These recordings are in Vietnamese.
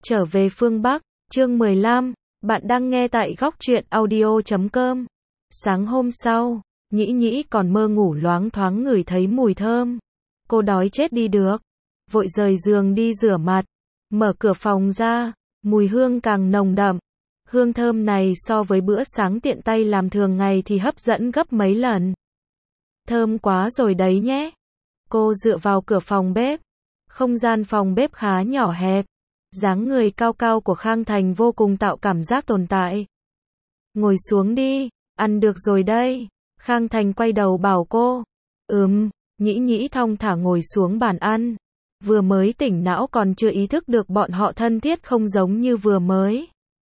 Trở về phương Bắc, chương 15, bạn đang nghe tại góc truyện audio.com. Sáng hôm sau, Nhĩ Nhĩ còn mơ ngủ loáng thoáng ngửi thấy mùi thơm. Cô đói chết đi được, vội rời giường đi rửa mặt, mở cửa phòng ra, mùi hương càng nồng đậm. Hương thơm này so với bữa sáng tiện tay làm thường ngày thì hấp dẫn gấp mấy lần. Thơm quá rồi đấy nhé. Cô dựa vào cửa phòng bếp. Không gian phòng bếp khá nhỏ hẹp. Dáng người cao cao của Khang Thành vô cùng tạo cảm giác tồn tại. Ngồi xuống đi, ăn được rồi đây. Khang Thành quay đầu bảo cô. Nhĩ Nhĩ thong thả ngồi xuống bàn ăn. Vừa mới tỉnh não còn chưa ý thức được bọn họ thân thiết không giống như vừa mới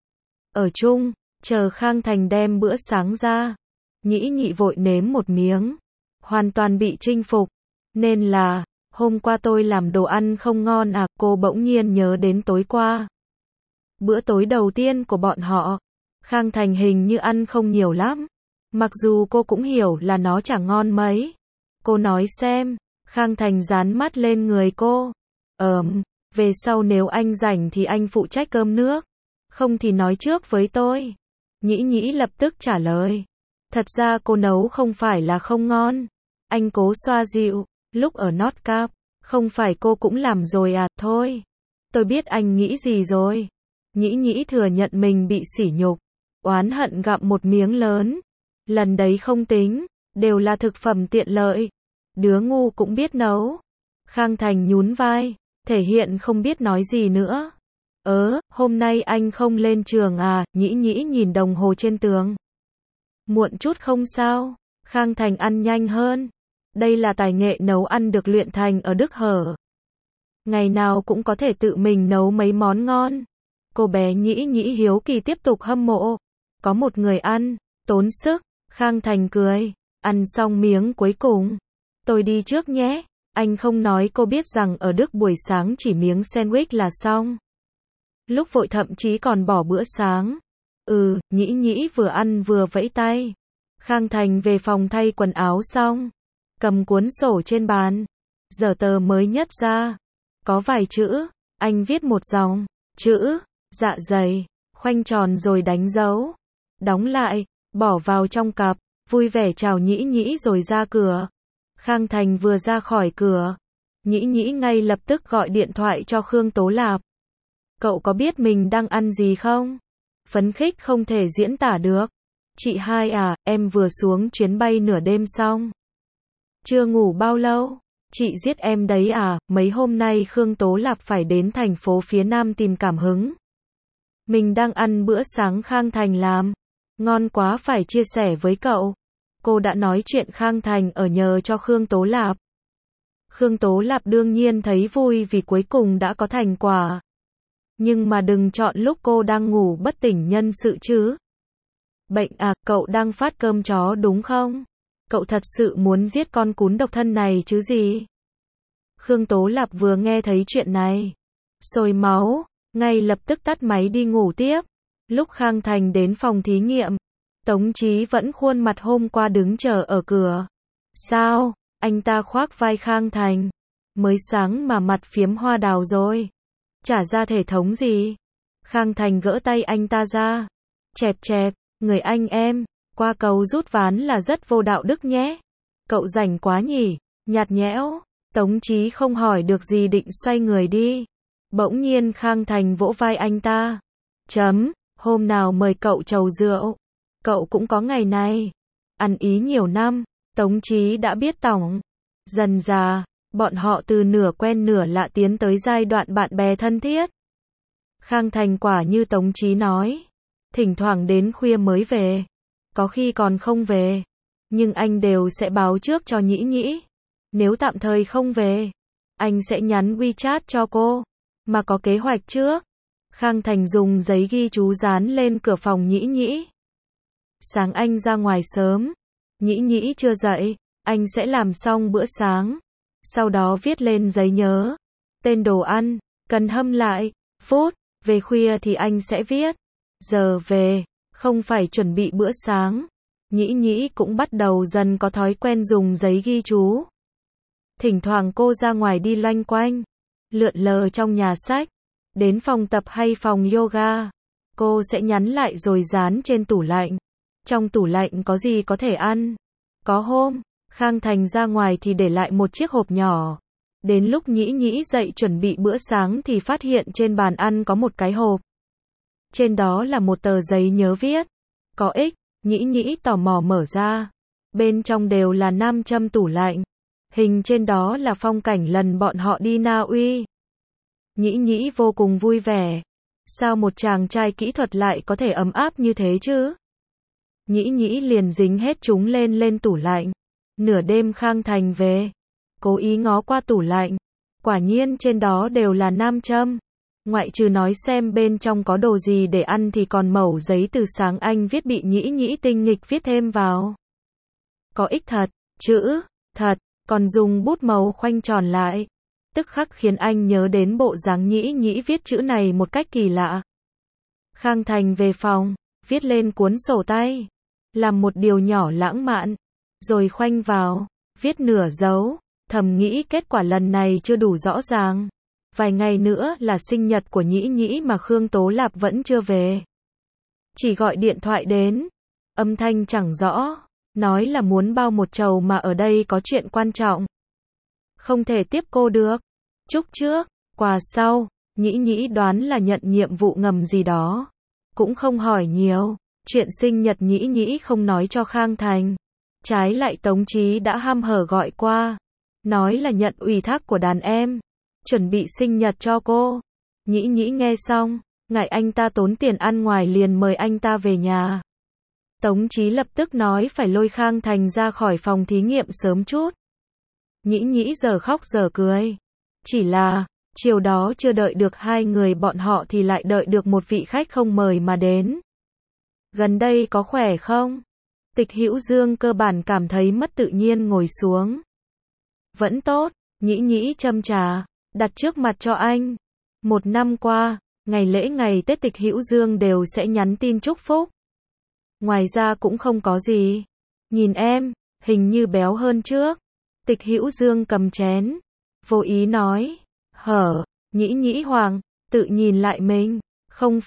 ở chung, chờ Khang Thành đem bữa sáng ra. Nhĩ Nhĩ vội nếm một miếng. Hoàn toàn bị chinh phục. Nên là, hôm qua tôi làm đồ ăn không ngon à, cô bỗng nhiên nhớ đến tối qua. Bữa tối đầu tiên của bọn họ, Khang Thành hình như ăn không nhiều lắm. Mặc dù cô cũng hiểu là nó chẳng ngon mấy. Cô nói xem, Khang Thành dán mắt lên người cô. Về sau nếu anh rảnh thì anh phụ trách cơm nước. Không thì nói trước với tôi. Nhĩ Nhĩ lập tức trả lời. Thật ra cô nấu không phải là không ngon. Anh cố xoa dịu. Lúc ở Notcap, không phải cô cũng làm rồi à, thôi. Tôi biết anh nghĩ gì rồi. Nhĩ Nhĩ thừa nhận mình bị sỉ nhục. Oán hận gặm một miếng lớn. Lần đấy không tính, đều là thực phẩm tiện lợi. Đứa ngu cũng biết nấu. Khang Thành nhún vai, thể hiện không biết nói gì nữa. Hôm nay anh không lên trường à, Nhĩ Nhĩ nhìn đồng hồ trên tường. Muộn chút không sao, Khang Thành ăn nhanh hơn. Đây là tài nghệ nấu ăn được luyện thành ở Đức Hở. Ngày nào cũng có thể tự mình nấu mấy món ngon. Cô bé Nhĩ Nhĩ hiếu kỳ tiếp tục hâm mộ. Có một người ăn, tốn sức, Khang Thành cười, ăn xong miếng cuối cùng. Tôi đi trước nhé, anh không nói cô biết rằng ở Đức buổi sáng chỉ miếng sandwich là xong. Lúc vội thậm chí còn bỏ bữa sáng. Nhĩ Nhĩ vừa ăn vừa vẫy tay. Khang Thành về phòng thay quần áo xong. Cầm cuốn sổ trên bàn. Giờ tờ mới nhất ra. Có vài chữ. Anh viết một dòng. Chữ. Dạ dày. Khoanh tròn rồi đánh dấu. Đóng lại. Bỏ vào trong cặp. Vui vẻ chào Nhĩ Nhĩ rồi ra cửa. Khang Thành vừa ra khỏi cửa. Nhĩ Nhĩ ngay lập tức gọi điện thoại cho Khương Tố Lạp. Cậu có biết mình đang ăn gì không? Phấn khích không thể diễn tả được. Chị hai à, em vừa xuống chuyến bay nửa đêm xong. Chưa ngủ bao lâu. Chị giết em đấy à, mấy hôm nay Khương Tố Lạp phải đến thành phố phía Nam tìm cảm hứng. Mình đang ăn bữa sáng Khang Thành làm. Ngon quá phải chia sẻ với cậu. Cô đã nói chuyện Khang Thành ở nhờ cho Khương Tố Lạp. Khương Tố Lạp đương nhiên thấy vui vì cuối cùng đã có thành quả. Nhưng mà đừng chọn lúc cô đang ngủ bất tỉnh nhân sự chứ. Bệnh à, cậu đang phát cơm chó đúng không? Cậu thật sự muốn giết con cún độc thân này chứ gì? Khương Tố Lạp vừa nghe thấy chuyện này. Sôi máu, ngay lập tức tắt máy đi ngủ tiếp. Lúc Khang Thành đến phòng thí nghiệm, Tống Chí vẫn khuôn mặt hôm qua đứng chờ ở cửa. Sao? Anh ta khoác vai Khang Thành. Mới sáng mà mặt phiếm hoa đào rồi. Trả ra thể thống gì? Khang Thành gỡ tay anh ta ra. Chẹp chẹp, người anh em, qua cầu rút ván là rất vô đạo đức nhé. Cậu rảnh quá nhỉ, nhạt nhẽo. Tống Chí không hỏi được gì định xoay người đi. Bỗng nhiên Khang Thành vỗ vai anh ta. Hôm nào mời cậu chầu rượu. Cậu cũng có ngày này. Ăn ý nhiều năm, Tống Chí đã biết tỏng. Dần dà, bọn họ từ nửa quen nửa lạ tiến tới giai đoạn bạn bè thân thiết. Khang Thành quả như Tống Chí nói. Thỉnh thoảng đến khuya mới về. Có khi còn không về. Nhưng anh đều sẽ báo trước cho Nhĩ Nhĩ. Nếu tạm thời không về, anh sẽ nhắn WeChat cho cô. Mà có kế hoạch trước. Khang Thành dùng giấy ghi chú dán lên cửa phòng Nhĩ Nhĩ. Sáng anh ra ngoài sớm. Nhĩ Nhĩ chưa dậy. Anh sẽ làm xong bữa sáng. Sau đó viết lên giấy nhớ. Tên đồ ăn. Cần hâm lại. Phút. Về khuya thì anh sẽ viết. Giờ về. Không phải chuẩn bị bữa sáng. Nhĩ Nhĩ cũng bắt đầu dần có thói quen dùng giấy ghi chú. Thỉnh thoảng cô ra ngoài đi loanh quanh. Lượn lờ trong nhà sách. Đến phòng tập hay phòng yoga, cô sẽ nhắn lại rồi dán trên tủ lạnh. Trong tủ lạnh có gì có thể ăn? Có hôm, Khang Thành ra ngoài thì để lại một chiếc hộp nhỏ. Đến lúc Nhĩ Nhĩ dậy chuẩn bị bữa sáng thì phát hiện trên bàn ăn có một cái hộp. Trên đó là một tờ giấy nhớ viết. Có ích, Nhĩ Nhĩ tò mò mở ra. Bên trong đều là nam châm tủ lạnh. Hình trên đó là phong cảnh lần bọn họ đi Na Uy. Nhĩ Nhĩ vô cùng vui vẻ. Sao một chàng trai kỹ thuật lại có thể ấm áp như thế chứ? Nhĩ Nhĩ liền dính hết chúng lên tủ lạnh. Nửa đêm Khang Thành về, cố ý ngó qua tủ lạnh. Quả nhiên trên đó đều là nam châm. Ngoại trừ nói xem bên trong có đồ gì để ăn thì còn mẩu giấy từ sáng anh viết bị Nhĩ Nhĩ tinh nghịch viết thêm vào. Có ích thật, chữ, thật, còn dùng bút màu khoanh tròn lại. Tức khắc khiến anh nhớ đến bộ dáng Nhĩ Nhĩ viết chữ này một cách kỳ lạ. Khang Thành về phòng, viết lên cuốn sổ tay. Làm một điều nhỏ lãng mạn. Rồi khoanh vào, viết nửa dấu. Thầm nghĩ kết quả lần này chưa đủ rõ ràng. Vài ngày nữa là sinh nhật của Nhĩ Nhĩ mà Khương Tố Lạp vẫn chưa về. Chỉ gọi điện thoại đến. Âm thanh chẳng rõ. Nói là muốn bao một chầu mà ở đây có chuyện quan trọng. Không thể tiếp cô được. Chúc trước, quà sau. Nhĩ Nhĩ đoán là nhận nhiệm vụ ngầm gì đó. Cũng không hỏi nhiều. Chuyện sinh nhật Nhĩ Nhĩ không nói cho Khang Thành. Trái lại Tống Chí đã ham hở gọi qua. Nói là nhận ủy thác của đàn em. Chuẩn bị sinh nhật cho cô. Nhĩ Nhĩ nghe xong, ngại anh ta tốn tiền ăn ngoài liền mời anh ta về nhà. Tống Chí lập tức nói phải lôi Khang Thành ra khỏi phòng thí nghiệm sớm chút. Nhĩ Nhĩ giờ khóc giờ cười. Chỉ là, chiều đó chưa đợi được hai người bọn họ thì lại đợi được một vị khách không mời mà đến. Gần đây có khỏe không? Tịch Hữu Dương cơ bản cảm thấy mất tự nhiên ngồi xuống. Vẫn tốt, Nhĩ Nhĩ châm trà, đặt trước mặt cho anh. Một năm qua, ngày lễ ngày Tết Tịch Hữu Dương đều sẽ nhắn tin chúc phúc. Ngoài ra cũng không có gì. Nhìn em, hình như béo hơn trước. Tịch Hữu Dương cầm chén, vô ý nói. Hở, Nhĩ Nhĩ Hoàng, tự nhìn lại mình. Không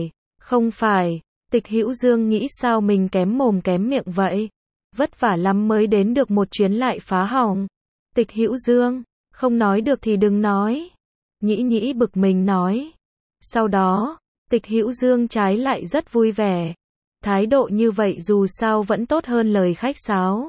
phải. Tịch Hữu Dương nghĩ sao mình kém mồm kém miệng vậy. Vất vả lắm mới đến được một chuyến lại phá hỏng. Tịch Hữu Dương, không nói được thì đừng nói. Nhĩ Nhĩ bực mình nói. Sau đó, Tịch Hữu Dương trái lại rất vui vẻ. Thái độ như vậy dù sao vẫn tốt hơn lời khách sáo.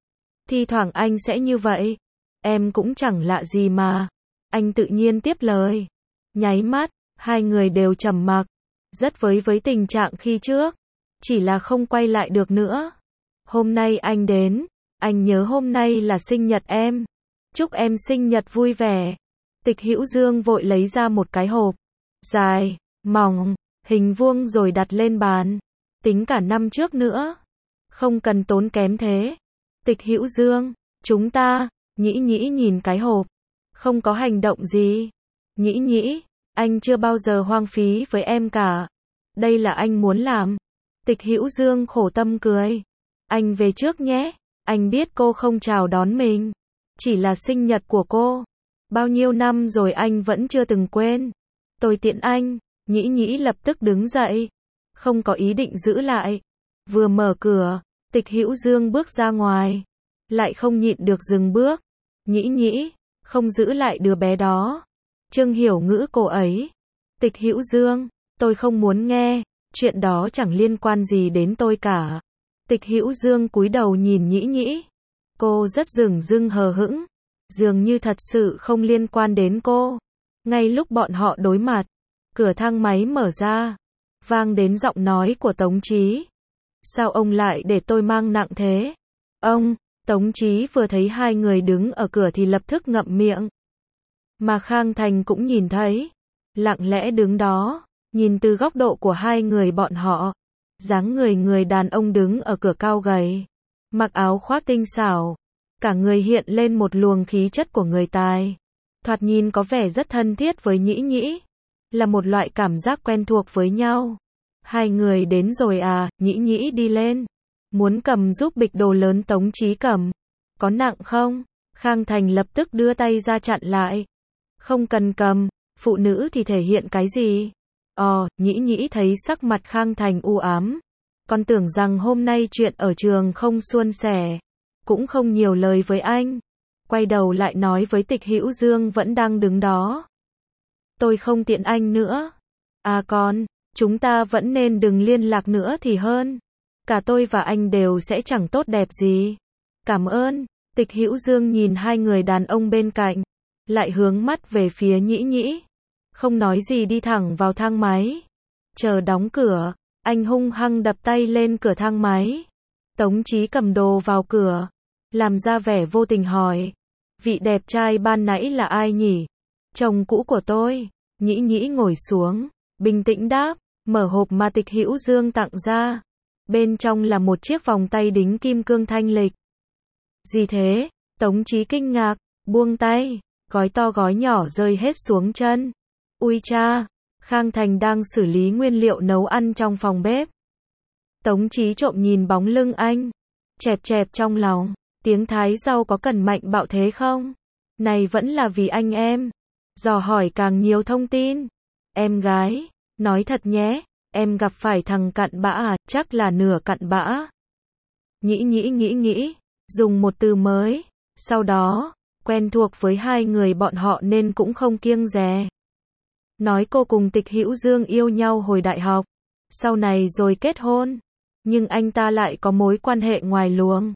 Thi thoảng anh sẽ như vậy. Em cũng chẳng lạ gì mà. Anh tự nhiên tiếp lời. Nháy mắt, hai người đều trầm mặc. Rất với tình trạng khi trước. Chỉ là không quay lại được nữa. Hôm nay anh đến. Anh nhớ hôm nay là sinh nhật em. Chúc em sinh nhật vui vẻ. Tịch Hữu Dương vội lấy ra một cái hộp. Dài, mỏng, hình vuông rồi đặt lên bàn. Tính cả năm trước nữa. Không cần tốn kém thế. Tịch Hữu Dương, chúng ta. Nhĩ Nhĩ nhìn cái hộp. Không có hành động gì. Nhĩ Nhĩ, anh chưa bao giờ hoang phí với em cả. Đây là anh muốn làm. Tịch Hữu Dương khổ tâm cười. Anh về trước nhé. Anh biết cô không chào đón mình. Chỉ là sinh nhật của cô. Bao nhiêu năm rồi anh vẫn chưa từng quên. Tôi tiện anh. Nhĩ Nhĩ lập tức đứng dậy. Không có ý định giữ lại. Vừa mở cửa, Tịch Hữu Dương bước ra ngoài. Lại không nhịn được dừng bước. Nhĩ Nhĩ, không giữ lại đứa bé đó. Trương Hiểu Ngữ cô ấy. Tịch Hữu Dương, tôi không muốn nghe. Chuyện đó chẳng liên quan gì đến tôi cả. Tịch Hữu Dương cúi đầu nhìn Nhĩ Nhĩ. Cô rất dửng dưng hờ hững. Dường như thật sự không liên quan đến cô. Ngay lúc bọn họ đối mặt, cửa thang máy mở ra. Vang đến giọng nói của Tống Chí. Sao ông lại để tôi mang nặng thế? Ông, Tống Chí vừa thấy hai người đứng ở cửa thì lập tức ngậm miệng. Mà Khang Thành cũng nhìn thấy. Lặng lẽ đứng đó, nhìn từ góc độ của hai người bọn họ. Dáng người đàn ông đứng ở cửa cao gầy. Mặc áo khoác tinh xảo. Cả người hiện lên một luồng khí chất của người tài. Thoạt nhìn có vẻ rất thân thiết với Nhĩ Nhĩ. Là một loại cảm giác quen thuộc với nhau. Hai người đến rồi à, Nhĩ Nhĩ đi lên. Muốn cầm giúp bịch đồ lớn Tống Chí cầm. Có nặng không? Khang Thành lập tức đưa tay ra chặn lại. Không cần cầm, Phụ nữ thì thể hiện cái gì? Nhĩ nhĩ thấy sắc mặt Khang Thành u ám. Con tưởng rằng hôm nay chuyện ở trường không suôn sẻ. Cũng không nhiều lời với anh. Quay đầu lại nói với Tịch Hữu Dương vẫn đang đứng đó. Tôi không tiện anh nữa. Chúng ta vẫn nên đừng liên lạc nữa thì hơn. Cả tôi và anh đều sẽ chẳng tốt đẹp gì. Cảm ơn. Tịch Hữu Dương nhìn hai người đàn ông bên cạnh, lại hướng mắt về phía Nhĩ Nhĩ. Không nói gì đi thẳng vào thang máy. Chờ đóng cửa, anh hung hăng đập tay lên cửa thang máy. Tống Chí cầm đồ vào cửa, làm ra vẻ vô tình hỏi. Vị đẹp trai ban nãy là ai nhỉ? Chồng cũ của tôi. Nhĩ Nhĩ ngồi xuống, bình tĩnh đáp, mở hộp mà Tịch Hữu Dương tặng ra. Bên trong là một chiếc vòng tay đính kim cương thanh lịch. Gì thế? Tống Chí kinh ngạc, buông tay, gói to gói nhỏ rơi hết xuống chân. Ui cha, Khang Thành đang xử lý nguyên liệu nấu ăn trong phòng bếp. Tống Chí trộm nhìn bóng lưng anh, chẹp chẹp trong lòng, tiếng thái rau có cần mạnh bạo thế không? Này vẫn là vì anh em. Dò hỏi càng nhiều thông tin. Em gái, nói thật nhé, em gặp phải thằng cặn bã à? Chắc là nửa cặn bã. Nhĩ Nhĩ nghĩ, dùng một từ mới. Sau đó, quen thuộc với hai người bọn họ nên cũng không kiêng dè. Nói cô cùng Tịch Hữu Dương yêu nhau hồi đại học, sau này rồi kết hôn. Nhưng anh ta lại có mối quan hệ ngoài luồng.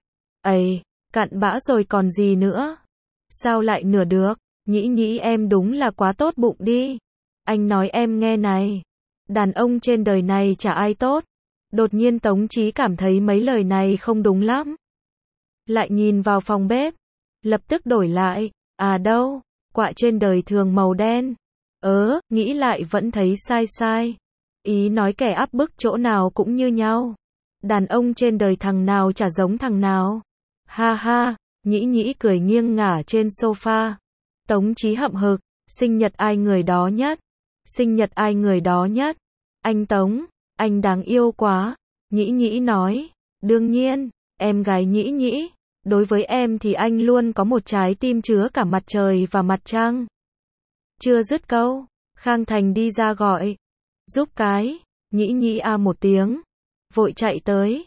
Cặn bã rồi còn gì nữa? Sao lại nửa được? Nhĩ Nhĩ em đúng là quá tốt bụng đi. Anh nói em nghe này. Đàn ông trên đời này chả ai tốt. Đột nhiên Tống Chí cảm thấy mấy lời này không đúng lắm. Lại nhìn vào phòng bếp. Lập tức đổi lại. Đâu, quạ trên đời thường màu đen. Nghĩ lại vẫn thấy sai. Ý nói kẻ áp bức chỗ nào cũng như nhau. Đàn ông trên đời thằng nào chả giống thằng nào. Ha ha, Nhĩ Nhĩ cười nghiêng ngả trên sofa. Tống Chí hậm hực, sinh nhật ai người đó nhất? Sinh nhật ai người đó nhất? Anh Tống, anh đáng yêu quá. Nhĩ Nhĩ nói, đương nhiên, em gái Nhĩ Nhĩ, đối với em thì anh luôn có một trái tim chứa cả mặt trời và mặt trăng. Chưa dứt câu, Khang Thành đi ra gọi, giúp cái. Nhĩ Nhĩ một tiếng, vội chạy tới.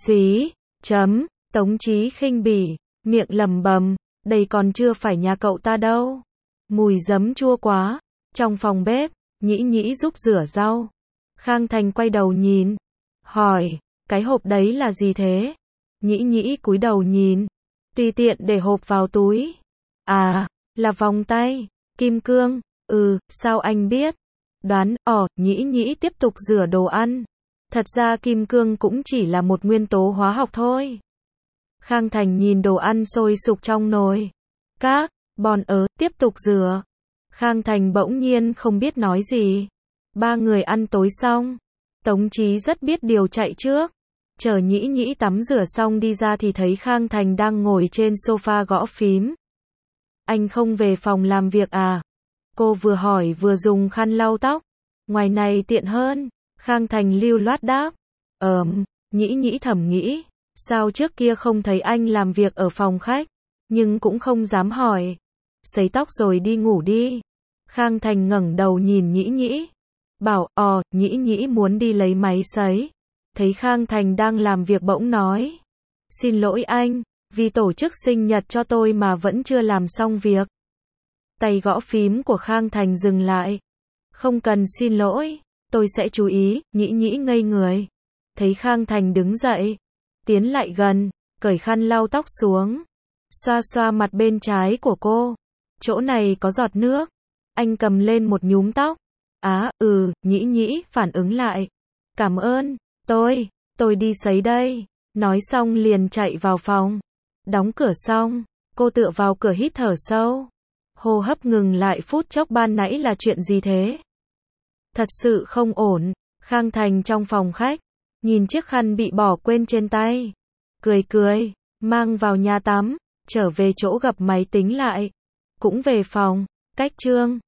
Tống Chí khinh bỉ, miệng lẩm bẩm, đây còn chưa phải nhà cậu ta đâu. Mùi giấm chua quá. Trong phòng bếp, Nhĩ Nhĩ giúp rửa rau. Khang Thành quay đầu nhìn, hỏi, cái hộp đấy là gì thế? Nhĩ Nhĩ cúi đầu nhìn, tùy tiện để hộp vào túi. Là vòng tay, kim cương. Sao anh biết? Đoán. Nhĩ Nhĩ tiếp tục rửa đồ ăn. Thật ra kim cương cũng chỉ là một nguyên tố hóa học thôi. Khang Thành nhìn đồ ăn sôi sục trong nồi. Tiếp tục rửa. Khang Thành bỗng nhiên không biết nói gì. Ba người ăn tối xong. Tống Chí rất biết điều chạy trước. Chờ Nhĩ Nhĩ tắm rửa xong đi ra thì thấy Khang Thành đang ngồi trên sofa gõ phím. Anh không về phòng làm việc à? Cô vừa hỏi vừa dùng khăn lau tóc. Ngoài này tiện hơn. Khang Thành lưu loát đáp. Nhĩ Nhĩ thầm nghĩ. Sao trước kia không thấy anh làm việc ở phòng khách? Nhưng cũng không dám hỏi. Sấy tóc rồi đi ngủ đi. Khang Thành ngẩng đầu nhìn Nhĩ Nhĩ. Bảo, Nhĩ Nhĩ muốn đi lấy máy sấy. Thấy Khang Thành đang làm việc bỗng nói. Xin lỗi anh, vì tổ chức sinh nhật cho tôi mà vẫn chưa làm xong việc. Tay gõ phím của Khang Thành dừng lại. Không cần xin lỗi, tôi sẽ chú ý. Nhĩ Nhĩ ngây người. Thấy Khang Thành đứng dậy, tiến lại gần, cởi khăn lau tóc xuống. Xoa xoa mặt bên trái của cô. Chỗ này có giọt nước. Anh cầm lên một nhúm tóc. Nhĩ Nhĩ phản ứng lại. Cảm ơn, tôi đi sấy đây. Nói xong liền chạy vào phòng. Đóng cửa xong, cô tựa vào cửa hít thở sâu. Hô hấp ngừng lại phút chốc. Ban nãy là chuyện gì thế? Thật sự không ổn. Khang Thành trong phòng khách, nhìn chiếc khăn bị bỏ quên trên tay. Cười, mang vào nhà tắm, trở về chỗ gập máy tính lại. Cũng về phòng, cách chương.